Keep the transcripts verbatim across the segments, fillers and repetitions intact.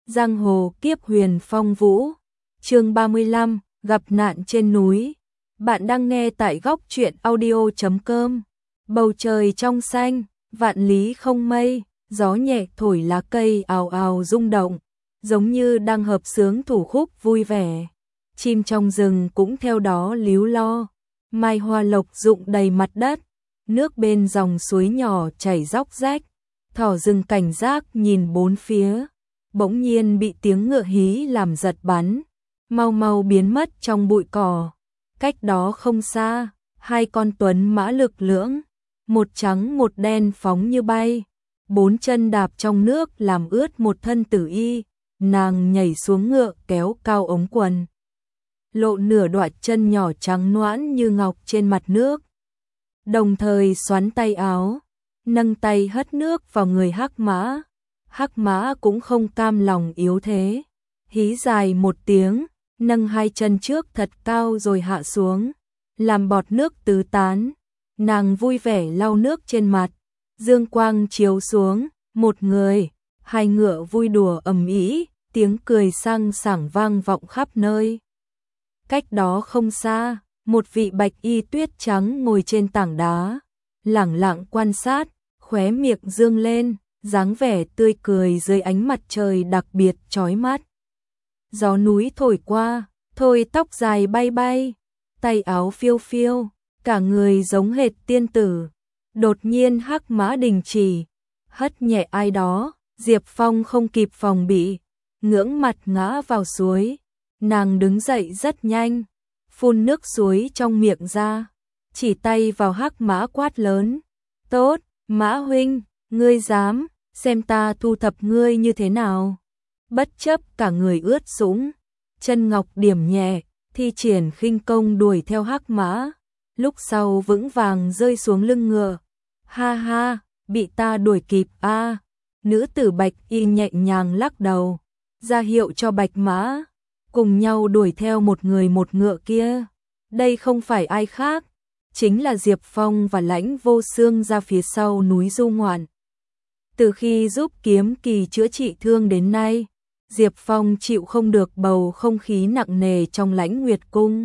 Giang hồ kiếp huyền phong vũ. Chương ba mươi lăm, gặp nạn trên núi. Bạn đang nghe tại góc truyện audio chấm com. Bầu trời trong xanh, vạn lý không mây, gió nhẹ thổi lá cây ào ào rung động, giống như đang hợp xướng thủ khúc vui vẻ. Chim trong rừng cũng theo đó líu lo, mai hoa lộc rụng đầy mặt đất, nước bên dòng suối nhỏ chảy róc rách, thỏ rừng cảnh giác nhìn bốn phía, bỗng nhiên bị tiếng ngựa hí làm giật bắn, mau mau biến mất trong bụi cỏ. Cách đó không xa, hai con tuấn mã lực lưỡng, một trắng một đen phóng như bay, bốn chân đạp trong nước làm ướt một thân tử y, nàng nhảy xuống ngựa kéo cao ống quần, lộ nửa đoạn chân nhỏ trắng nõn như ngọc trên mặt nước. Đồng thời xoắn tay áo, nâng tay hất nước vào người hắc mã. Hắc mã cũng không cam lòng yếu thế, hí dài một tiếng, nâng hai chân trước thật cao rồi hạ xuống, làm bọt nước tứ tán. Nàng vui vẻ lau nước trên mặt, dương quang chiếu xuống, một người, hai ngựa vui đùa ầm ĩ, tiếng cười sang sảng vang vọng khắp nơi. Cách đó không xa, một vị bạch y tuyết trắng ngồi trên tảng đá, lẳng lặng quan sát, khóe miệng dương lên, dáng vẻ tươi cười dưới ánh mặt trời đặc biệt chói mắt. Gió núi thổi qua, thôi tóc dài bay bay, tay áo phiêu phiêu, cả người giống hệt tiên tử. Đột nhiên hắc mã đình chỉ, hất nhẹ ai đó, Diệp Phong không kịp phòng bị, ngưỡng mặt ngã vào suối. Nàng đứng dậy rất nhanh, phun nước suối trong miệng ra, chỉ tay vào hắc mã quát lớn: "Tốt, Mã huynh, ngươi dám, xem ta thu thập ngươi như thế nào." Bất chấp cả người ướt sũng, chân ngọc điểm nhẹ, thi triển khinh công đuổi theo hắc mã, lúc sau vững vàng rơi xuống lưng ngựa. "Ha ha, bị ta đuổi kịp a." À. Nữ tử bạch y nhẹ nhàng lắc đầu, ra hiệu cho bạch mã cùng nhau đuổi theo một người một ngựa kia. Đây không phải ai khác, chính là Diệp Phong và Lãnh Vô Xương ra phía sau núi du ngoạn. Từ khi giúp Kiếm Kỳ chữa trị thương đến nay, Diệp Phong chịu không được bầu không khí nặng nề trong Lãnh Nguyệt Cung.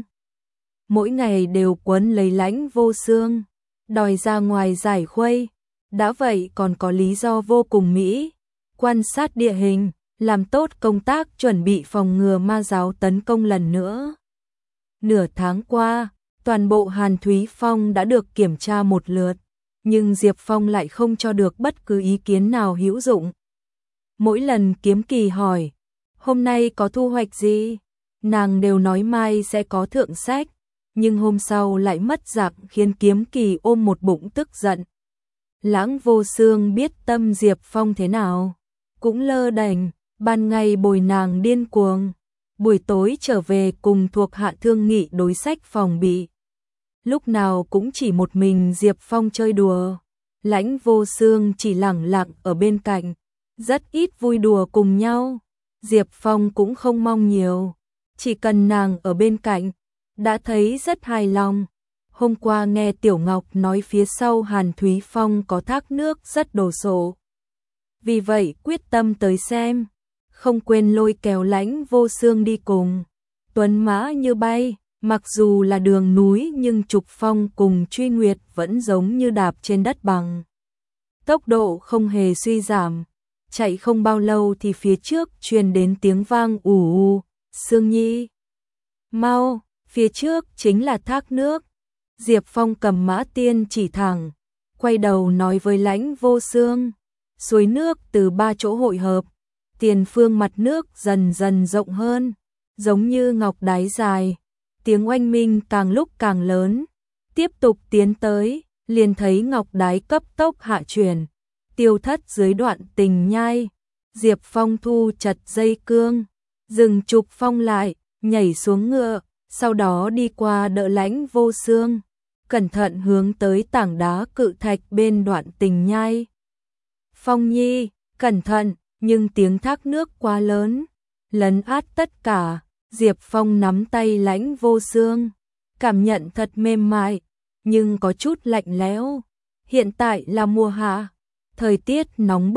Mỗi ngày đều quấn lấy Lãnh Vô Xương, đòi ra ngoài giải khuây. Đã vậy còn có lý do vô cùng mỹ, quan sát địa hình, làm tốt công tác chuẩn bị phòng ngừa ma giáo tấn công lần nữa. Nửa tháng qua, toàn bộ Hàn Thúy Phong đã được kiểm tra một lượt, nhưng Diệp Phong lại không cho được bất cứ ý kiến nào hữu dụng. Mỗi lần Kiếm Kỳ hỏi, hôm nay có thu hoạch gì? Nàng đều nói mai sẽ có thượng sách, nhưng hôm sau lại mất dạng khiến Kiếm Kỳ ôm một bụng tức giận. Lãng Vô Xương biết tâm Diệp Phong thế nào, cũng lơ đễnh, ban ngày bồi nàng điên cuồng, buổi tối trở về cùng thuộc hạ thương nghị đối sách phòng bị. Lúc nào cũng chỉ một mình Diệp Phong chơi đùa, Lãnh Vô Xương chỉ lẳng lặng ở bên cạnh, rất ít vui đùa cùng nhau. Diệp Phong cũng không mong nhiều, chỉ cần nàng ở bên cạnh, đã thấy rất hài lòng. Hôm qua nghe Tiểu Ngọc nói phía sau Hàn Thúy Phong có thác nước rất đồ sộ, vì vậy quyết tâm tới xem, không quên lôi kéo Lãnh Vô Xương đi cùng. Tuấn mã như bay, mặc dù là đường núi nhưng Trục Phong cùng Truy Nguyệt vẫn giống như đạp trên đất bằng. Tốc độ không hề suy giảm, chạy không bao lâu thì phía trước truyền đến tiếng vang ù ù. "Xương Nhi, mau, phía trước chính là thác nước." Diệp Phong cầm mã tiên chỉ thẳng, quay đầu nói với Lãnh Vô Xương. Suối nước từ ba chỗ hội hợp, tiền phương mặt nước dần dần rộng hơn, giống như ngọc đáy dài. Tiếng oanh minh càng lúc càng lớn, tiếp tục tiến tới, liền thấy ngọc đáy cấp tốc hạ chuyển, tiêu thất dưới đoạn tình nhai. Diệp Phong thu chặt dây cương, dừng Trục Phong lại, nhảy xuống ngựa, sau đó đi qua đỡ Lãnh Vô Xương, cẩn thận hướng tới tảng đá cự thạch bên đoạn tình nhai. "Phong Nhi, cẩn thận!" Nhưng tiếng thác nước quá lớn, lấn át tất cả. Diệp Phong nắm tay Lãnh Vô Xương, cảm nhận thật mềm mại, nhưng có chút lạnh lẽo. Hiện tại là mùa hạ, thời tiết nóng bức,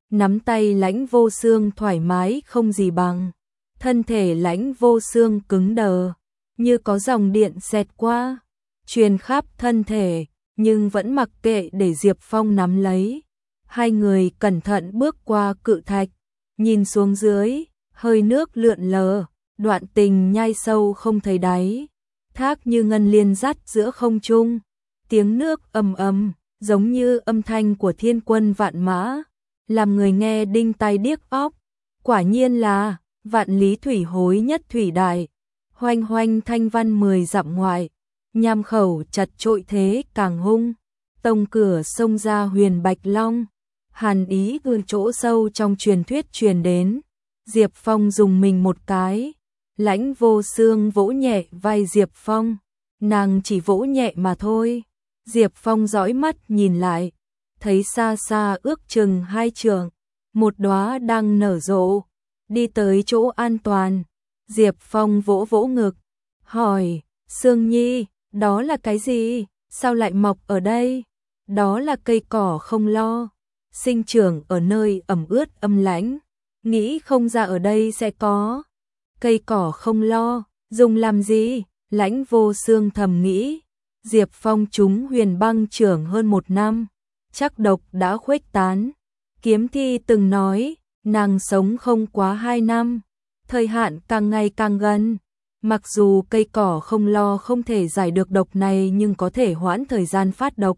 nắm tay Lãnh Vô Xương thoải mái không gì bằng. Thân thể Lãnh Vô Xương cứng đờ, như có dòng điện xẹt qua, truyền khắp thân thể, nhưng vẫn mặc kệ để Diệp Phong nắm lấy. Hai người cẩn thận bước qua cự thạch, nhìn xuống dưới, hơi nước lượn lờ, đoạn tình nhai sâu không thấy đáy. Thác như ngân liên dắt giữa không trung, tiếng nước ầm ầm, giống như âm thanh của thiên quân vạn mã, làm người nghe đinh tai điếc óc. Quả nhiên là vạn lý thủy hối nhất thủy đại, hoành hoành thanh văn mười dặm ngoại, nham khẩu chật trội thế càng hung, tông cửa sông ra huyền bạch long, hàn ý từ chỗ sâu trong truyền thuyết truyền đến. Diệp Phong dùng mình một cái, Lãnh Vô Xương vỗ nhẹ vai Diệp Phong, nàng chỉ vỗ nhẹ mà thôi. Diệp Phong dõi mắt nhìn lại, thấy xa xa ước chừng hai trượng, một đóa đang nở rộ, đi tới chỗ an toàn. Diệp Phong vỗ vỗ ngực, hỏi, Sương Nhi, đó là cái gì, sao lại mọc ở đây? Đó là cây cỏ không lo, sinh trưởng ở nơi ẩm ướt âm lãnh, nghĩ không ra ở đây sẽ có. Cây cỏ không lo, dùng làm gì? Lãnh Vô Xương thầm nghĩ. Diệp Phong trúng huyền băng trưởng hơn một năm, chắc độc đã khuếch tán. Kiếm Thi từng nói, nàng sống không quá hai năm, thời hạn càng ngày càng gần. Mặc dù cây cỏ không lo không thể giải được độc này nhưng có thể hoãn thời gian phát độc.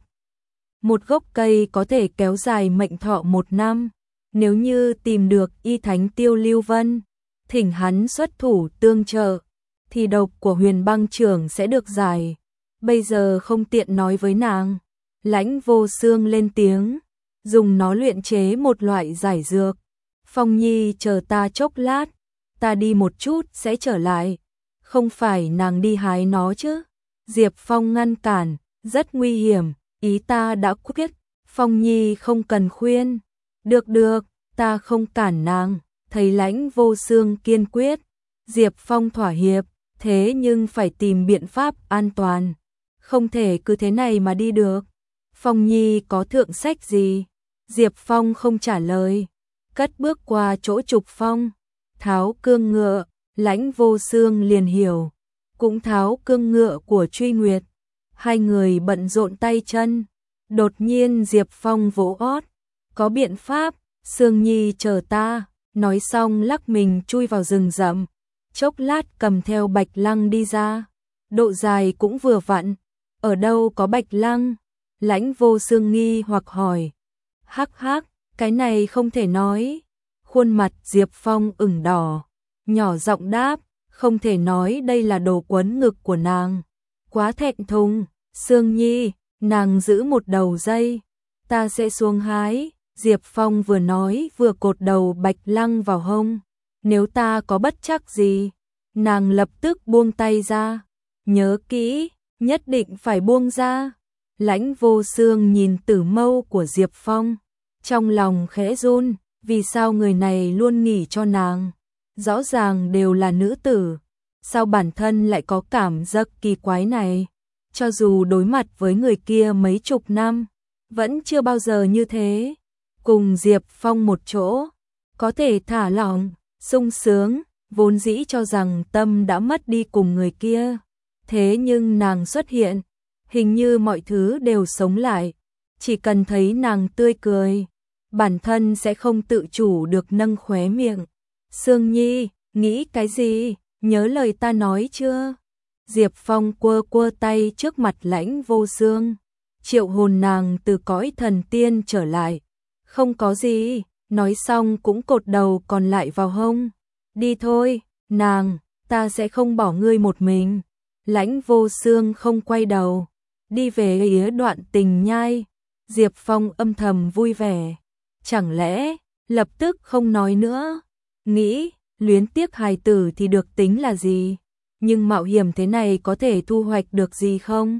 Một gốc cây có thể kéo dài mệnh thọ một năm. Nếu như tìm được y thánh Tiêu Lưu Vân, thỉnh hắn xuất thủ tương trợ, thì độc của huyền băng trưởng sẽ được giải. Bây giờ không tiện nói với nàng. Lãnh Vô Xương lên tiếng, dùng nó luyện chế một loại giải dược. Phong Nhi chờ ta chốc lát, ta đi một chút sẽ trở lại. Không phải nàng đi hái nó chứ? Diệp Phong ngăn cản, rất nguy hiểm, ý ta đã quyết. Phong Nhi không cần khuyên. Được được, ta không cản nàng. Thấy Lãnh Vô Xương kiên quyết, Diệp Phong thỏa hiệp, thế nhưng phải tìm biện pháp an toàn. Không thể cứ thế này mà đi được. Phong Nhi có thượng sách gì? Diệp Phong không trả lời, cất bước qua chỗ Trục Phong, tháo cương ngựa. Lãnh Vô Xương liền hiểu, cũng tháo cương ngựa của Truy Nguyệt. Hai người bận rộn tay chân. Đột nhiên Diệp Phong vỗ ót, có biện pháp, Sương Nhi chờ ta. Nói xong lắc mình chui vào rừng rậm, chốc lát cầm theo Bạch Lăng đi ra. Độ dài cũng vừa vặn. Ở đâu có Bạch Lăng? Lãnh Vô Xương nghi hoặc hỏi. Hắc hắc, cái này không thể nói. Khuôn mặt Diệp Phong ửng đỏ, nhỏ giọng đáp, không thể nói đây là đồ quấn ngực của nàng. Quá thẹn thùng, Sương Nhi, nàng giữ một đầu dây, ta sẽ xuống hái. Diệp Phong vừa nói vừa cột đầu Bạch Lăng vào hông. Nếu ta có bất trắc gì, nàng lập tức buông tay ra. Nhớ kỹ, nhất định phải buông ra. Lãnh Vô Xương nhìn tử mâu của Diệp Phong, trong lòng khẽ run, vì sao người này luôn nghỉ cho nàng? Rõ ràng đều là nữ tử, sao bản thân lại có cảm giác kỳ quái này? Cho dù đối mặt với người kia mấy chục năm, vẫn chưa bao giờ như thế. Cùng Diệp Phong một chỗ, có thể thả lỏng, sung sướng, vốn dĩ cho rằng tâm đã mất đi cùng người kia. Thế nhưng nàng xuất hiện, hình như mọi thứ đều sống lại. Chỉ cần thấy nàng tươi cười, bản thân sẽ không tự chủ được nâng khóe miệng. Sương Nhi, nghĩ cái gì? Nhớ lời ta nói chưa? Diệp Phong quơ quơ tay trước mặt Lãnh Vô Xương, triệu hồn nàng từ cõi thần tiên trở lại. Không có gì, nói xong cũng cột đầu còn lại vào hông. Đi thôi, nàng, ta sẽ không bỏ ngươi một mình. Lãnh Vô Xương không quay đầu, đi về phía Đoạn Tình Nhai. Diệp Phong âm thầm vui vẻ. Chẳng lẽ, lập tức không nói nữa. Nghĩ, luyến tiếc hài tử thì được tính là gì? Nhưng mạo hiểm thế này có thể thu hoạch được gì không?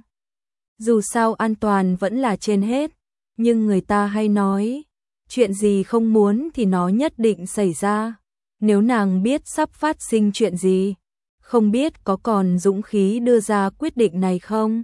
Dù sao an toàn vẫn là trên hết. Nhưng người ta hay nói, chuyện gì không muốn thì nó nhất định xảy ra. Nếu nàng biết sắp phát sinh chuyện gì, không biết có còn dũng khí đưa ra quyết định này không?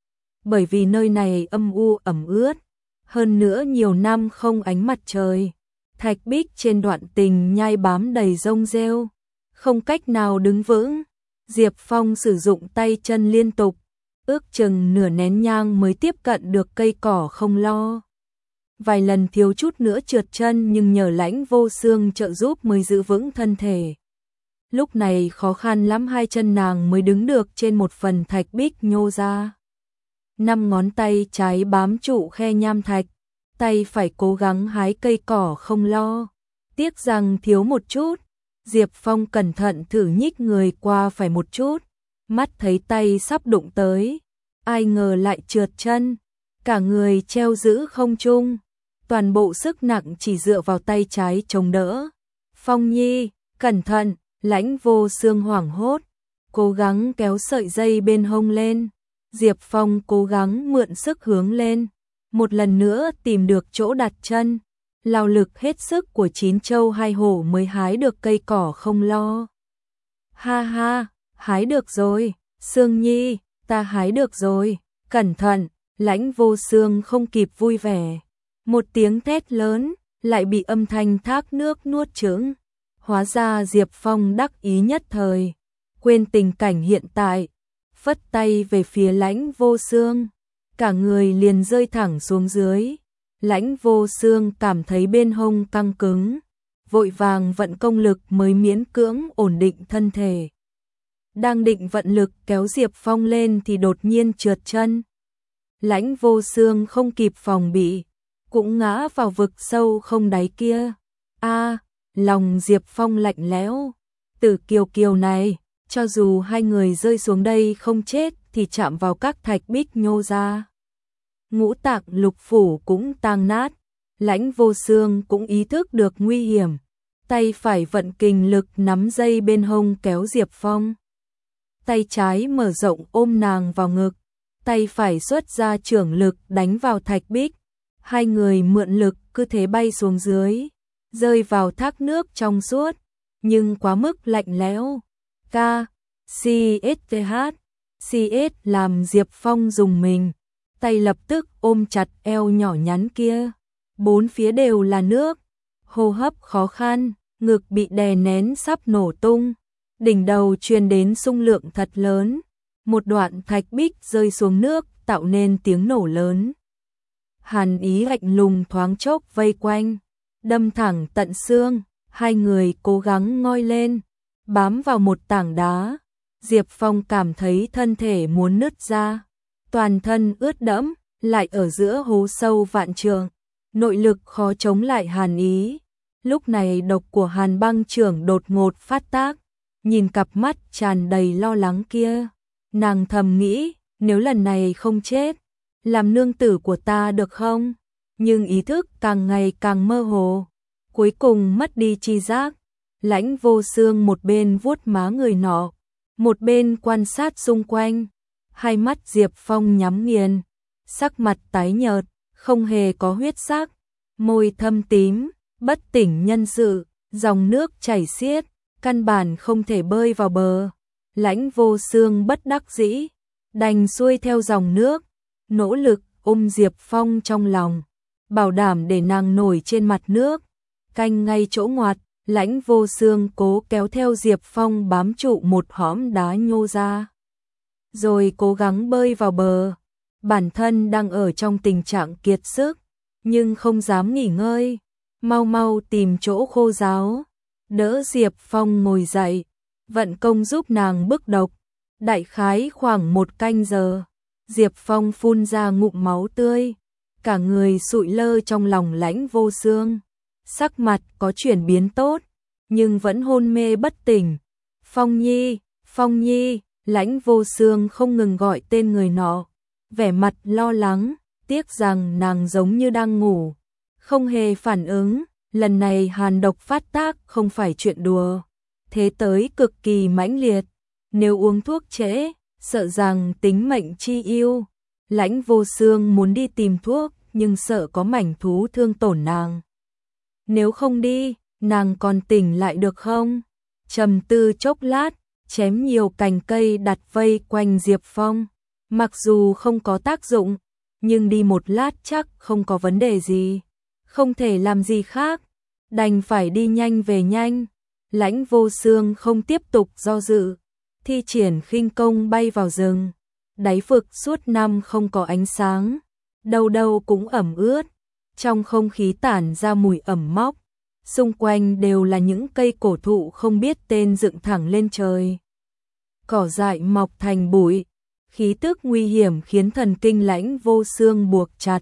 Bởi vì nơi này âm u ẩm ướt, hơn nữa nhiều năm không ánh mặt trời, thạch bích trên đoạn tình nhai bám đầy rông rêu, không cách nào đứng vững. Diệp Phong sử dụng tay chân liên tục, ước chừng nửa nén nhang mới tiếp cận được cây cỏ không lo. Vài lần thiếu chút nữa trượt chân nhưng nhờ Lãnh Vô Xương trợ giúp mới giữ vững thân thể. Lúc này khó khăn lắm hai chân nàng mới đứng được trên một phần thạch bích nhô ra. Năm ngón tay trái bám trụ khe nham thạch, tay phải cố gắng hái cây cỏ không lo. Tiếc rằng thiếu một chút, Diệp Phong cẩn thận thử nhích người qua phải một chút, mắt thấy tay sắp đụng tới, ai ngờ lại trượt chân, cả người treo giữ không trung, toàn bộ sức nặng chỉ dựa vào tay trái chống đỡ. Phong Nhi, cẩn thận, Lãnh Vô Xương hoảng hốt, cố gắng kéo sợi dây bên hông lên. Diệp Phong cố gắng mượn sức hướng lên, một lần nữa tìm được chỗ đặt chân, lao lực hết sức của chín châu hai hổ mới hái được cây cỏ không lo. Ha ha, hái được rồi, Xương Nhi, ta hái được rồi, cẩn thận, Lãnh Vô Xương không kịp vui vẻ. Một tiếng thét lớn, lại bị âm thanh thác nước nuốt chửng. Hóa ra Diệp Phong đắc ý nhất thời, quên tình cảnh hiện tại, phất tay về phía Lãnh Vô Xương, cả người liền rơi thẳng xuống dưới. Lãnh Vô Xương cảm thấy bên hông căng cứng, vội vàng vận công lực mới miễn cưỡng ổn định thân thể. Đang định vận lực kéo Diệp Phong lên thì đột nhiên trượt chân. Lãnh Vô Xương không kịp phòng bị, cũng ngã vào vực sâu không đáy kia. A, lòng Diệp Phong lạnh lẽo, Tử Kiều Kiều này, cho dù hai người rơi xuống đây không chết thì chạm vào các thạch bích nhô ra. Ngũ tạng lục phủ cũng tang nát, Lãnh Vô Xương cũng ý thức được nguy hiểm, tay phải vận kình lực nắm dây bên hông kéo Diệp Phong. Tay trái mở rộng ôm nàng vào ngực, tay phải xuất ra chưởng lực đánh vào thạch bích. Hai người mượn lực cứ thế bay xuống dưới, rơi vào thác nước trong suốt, nhưng quá mức lạnh lẽo. K, C S T H, C S làm Diệp Phong dùng mình, tay lập tức ôm chặt eo nhỏ nhắn kia. Bốn phía đều là nước, hô hấp khó khăn, ngực bị đè nén sắp nổ tung, đỉnh đầu truyền đến xung lượng thật lớn. Một đoạn thạch bích rơi xuống nước tạo nên tiếng nổ lớn. Hàn ý lạnh lùng thoáng chốc vây quanh, đâm thẳng tận xương, hai người cố gắng ngoi lên, bám vào một tảng đá. Diệp Phong cảm thấy thân thể muốn nứt ra, toàn thân ướt đẫm, lại ở giữa hố sâu vạn trượng, nội lực khó chống lại hàn ý. Lúc này độc của Hàn Băng Trưởng đột ngột phát tác, nhìn cặp mắt tràn đầy lo lắng kia, nàng thầm nghĩ, nếu lần này không chết, làm nương tử của ta được không? Nhưng ý thức càng ngày càng mơ hồ, cuối cùng mất đi tri giác. Lãnh Vô Xương một bên vuốt má người nọ, một bên quan sát xung quanh, hai mắt Diệp Phong nhắm nghiền, sắc mặt tái nhợt, không hề có huyết sắc, môi thâm tím, bất tỉnh nhân sự, dòng nước chảy xiết, căn bản không thể bơi vào bờ. Lãnh Vô Xương bất đắc dĩ, đành xuôi theo dòng nước, nỗ lực ôm Diệp Phong trong lòng, bảo đảm để nàng nổi trên mặt nước. Canh ngay chỗ ngoặt, Lãnh Vô Xương cố kéo theo Diệp Phong bám trụ một hõm đá nhô ra, rồi cố gắng bơi vào bờ. Bản thân đang ở trong tình trạng kiệt sức, nhưng không dám nghỉ ngơi, mau mau tìm chỗ khô ráo, đỡ Diệp Phong ngồi dậy, vận công giúp nàng bức độc. Đại khái khoảng một canh giờ, Diệp Phong phun ra ngụm máu tươi, cả người sụi lơ trong lòng Lãnh Vô Xương, sắc mặt có chuyển biến tốt, nhưng vẫn hôn mê bất tỉnh. Phong Nhi, Phong Nhi, Lãnh Vô Xương không ngừng gọi tên người nọ, vẻ mặt lo lắng, tiếc rằng nàng giống như đang ngủ, không hề phản ứng. Lần này hàn độc phát tác không phải chuyện đùa, thế tới cực kỳ mãnh liệt, nếu uống thuốc trễ, sợ rằng tính mệnh chi yêu. Lãnh Vô Xương muốn đi tìm thuốc, nhưng sợ có mảnh thú thương tổn nàng. Nếu không đi, nàng còn tỉnh lại được không? Trầm tư chốc lát, chém nhiều cành cây đặt vây quanh Diệp Phong, mặc dù không có tác dụng, nhưng đi một lát chắc không có vấn đề gì, không thể làm gì khác. đành phải đi nhanh về nhanh. Lãnh Vô Xương không tiếp tục do dự, thi triển khinh công bay vào rừng. Đáy vực suốt năm không có ánh sáng, đâu đâu cũng ẩm ướt, trong không khí tản ra mùi ẩm mốc, xung quanh đều là những cây cổ thụ không biết tên dựng thẳng lên trời. Cỏ dại mọc thành bụi, khí tức nguy hiểm khiến thần kinh Lãnh Vô Xương buộc chặt.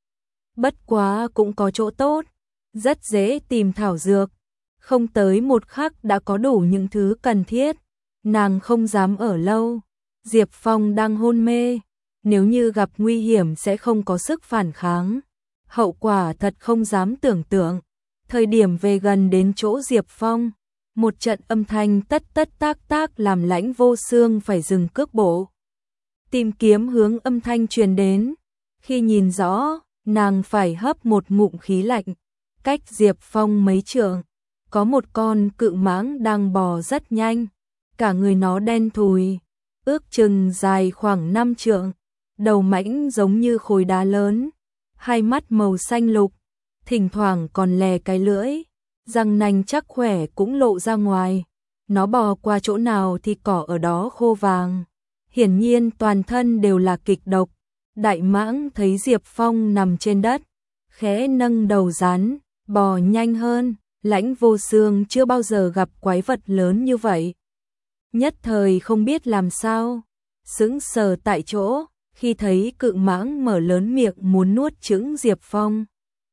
Bất quá cũng có chỗ tốt, rất dễ tìm thảo dược, không tới một khắc đã có đủ những thứ cần thiết. Nàng không dám ở lâu, Diệp Phong đang hôn mê, nếu như gặp nguy hiểm sẽ không có sức phản kháng. Hậu quả thật không dám tưởng tượng. Thời điểm về gần đến chỗ Diệp Phong, một trận âm thanh tất tất tác tác làm Lãnh Vô Xương phải dừng cước bộ. Tìm kiếm hướng âm thanh truyền đến, khi nhìn rõ, nàng phải hấp một ngụm khí lạnh. Cách Diệp Phong mấy trượng, có một con cự mãng đang bò rất nhanh, cả người nó đen thùi, ước chừng dài khoảng năm trượng, đầu mãnh giống như khối đá lớn, hai mắt màu xanh lục, thỉnh thoảng còn lè cái lưỡi, răng nanh chắc khỏe cũng lộ ra ngoài. Nó bò qua chỗ nào thì cỏ ở đó khô vàng, hiển nhiên toàn thân đều là kịch độc. Đại mãng thấy Diệp Phong nằm trên đất, khẽ nâng đầu rắn, bò nhanh hơn. Lãnh Vô Xương chưa bao giờ gặp quái vật lớn như vậy, nhất thời không biết làm sao, sững sờ tại chỗ khi thấy cự mãng mở lớn miệng muốn nuốt chửng Diệp Phong.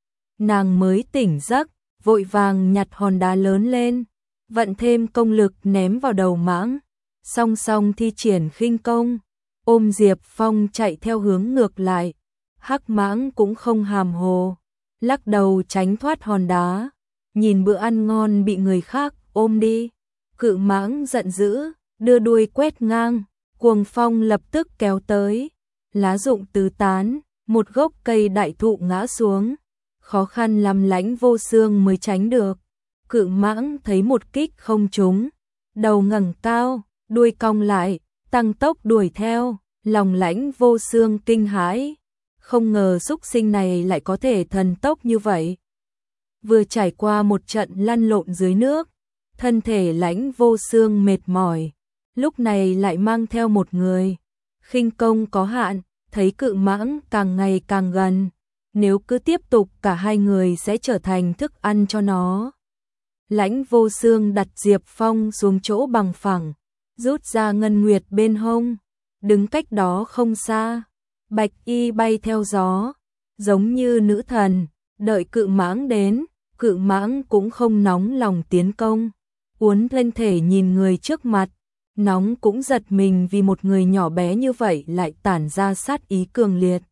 Nàng mới tỉnh giấc, vội vàng nhặt hòn đá lớn lên, vận thêm công lực ném vào đầu mãng, song song thi triển khinh công, ôm Diệp Phong chạy theo hướng ngược lại. Hắc mãng cũng không hàm hồ, lắc đầu tránh thoát hòn đá, nhìn bữa ăn ngon bị người khác ôm đi. Cự mãng giận dữ, đưa đuôi quét ngang, cuồng phong lập tức kéo tới, lá rụng tứ tán, một gốc cây đại thụ ngã xuống, khó khăn lắm Lãnh Vô Xương mới tránh được. Cự mãng thấy một kích không trúng, đầu ngẩng cao, đuôi cong lại, tăng tốc đuổi theo, lòng Lãnh Vô Xương kinh hãi, không ngờ súc sinh này lại có thể thần tốc như vậy. Vừa trải qua một trận lăn lộn dưới nước, thân thể Lãnh Vô Xương mệt mỏi, lúc này lại mang theo một người, khinh công có hạn, thấy cự mãng càng ngày càng gần, nếu cứ tiếp tục cả hai người sẽ trở thành thức ăn cho nó. Lãnh Vô Xương đặt Diệp Phong xuống chỗ bằng phẳng, rút ra ngân nguyệt bên hông, đứng cách đó không xa, bạch y bay theo gió, giống như nữ thần, đợi cự mãng đến. Cự mãng cũng không nóng lòng tiến công, uốn lên thể nhìn người trước mặt, nóng cũng giật mình vì một người nhỏ bé như vậy lại tản ra sát ý cường liệt.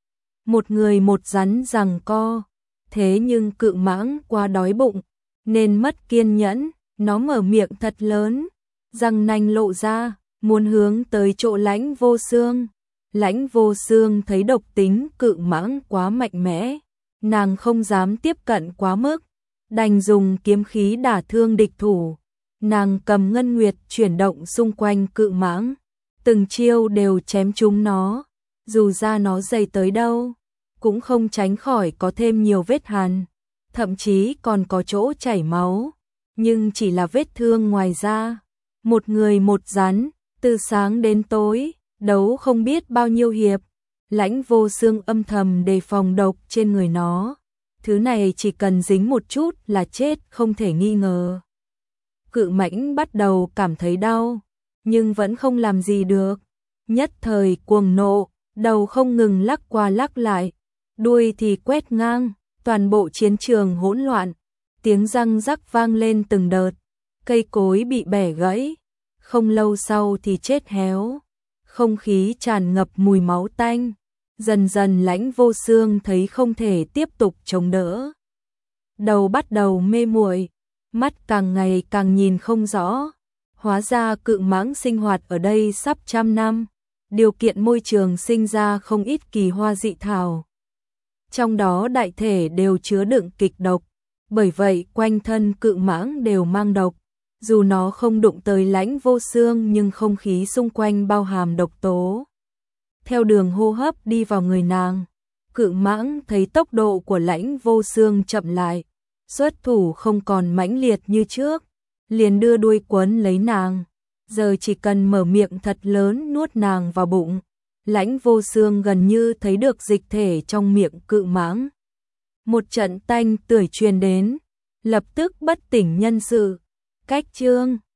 Một người một rắn giằng co, thế nhưng cự mãng quá đói bụng, nên mất kiên nhẫn, nó mở miệng thật lớn, răng nanh lộ ra, muốn hướng tới chỗ Lãnh Vô Xương. Lãnh Vô Xương thấy độc tính cự mãng quá mạnh mẽ, nàng không dám tiếp cận quá mức, đành dùng kiếm khí đả thương địch thủ. Nàng cầm ngân nguyệt chuyển động xung quanh cự mãng, từng chiêu đều chém trúng nó, dù da nó dày tới đâu, cũng không tránh khỏi có thêm nhiều vết hằn, thậm chí còn có chỗ chảy máu, nhưng chỉ là vết thương ngoài da. Một người một rắn, từ sáng đến tối, đấu không biết bao nhiêu hiệp. Lãnh Vô Xương âm thầm đề phòng độc trên người nó, thứ này chỉ cần dính một chút là chết không thể nghi ngờ. Cự mãnh bắt đầu cảm thấy đau, nhưng vẫn không làm gì được, nhất thời cuồng nộ, đầu không ngừng lắc qua lắc lại, đuôi thì quét ngang, toàn bộ chiến trường hỗn loạn, tiếng răng rắc vang lên từng đợt, cây cối bị bẻ gãy, không lâu sau thì chết héo, không khí tràn ngập mùi máu tanh. Dần dần Lãnh Vô Xương thấy không thể tiếp tục chống đỡ, đầu bắt đầu mê muội, mắt càng ngày càng nhìn không rõ. Hóa ra cự mãng sinh hoạt ở đây sắp trăm năm, điều kiện môi trường sinh ra không ít kỳ hoa dị thảo, trong đó đại thể đều chứa đựng kịch độc, bởi vậy quanh thân cự mãng đều mang độc. Dù nó không đụng tới Lãnh Vô Xương nhưng không khí xung quanh bao hàm độc tố, theo đường hô hấp đi vào người nàng. Cự mãng thấy tốc độ của Lãnh Vô Xương chậm lại, xuất thủ không còn mãnh liệt như trước, liền đưa đuôi quấn lấy nàng, giờ chỉ cần mở miệng thật lớn nuốt nàng vào bụng. Lãnh Vô Xương gần như thấy được dịch thể trong miệng cự mãng. Một trận tanh tưởi truyền đến, lập tức bất tỉnh nhân sự. Cách chương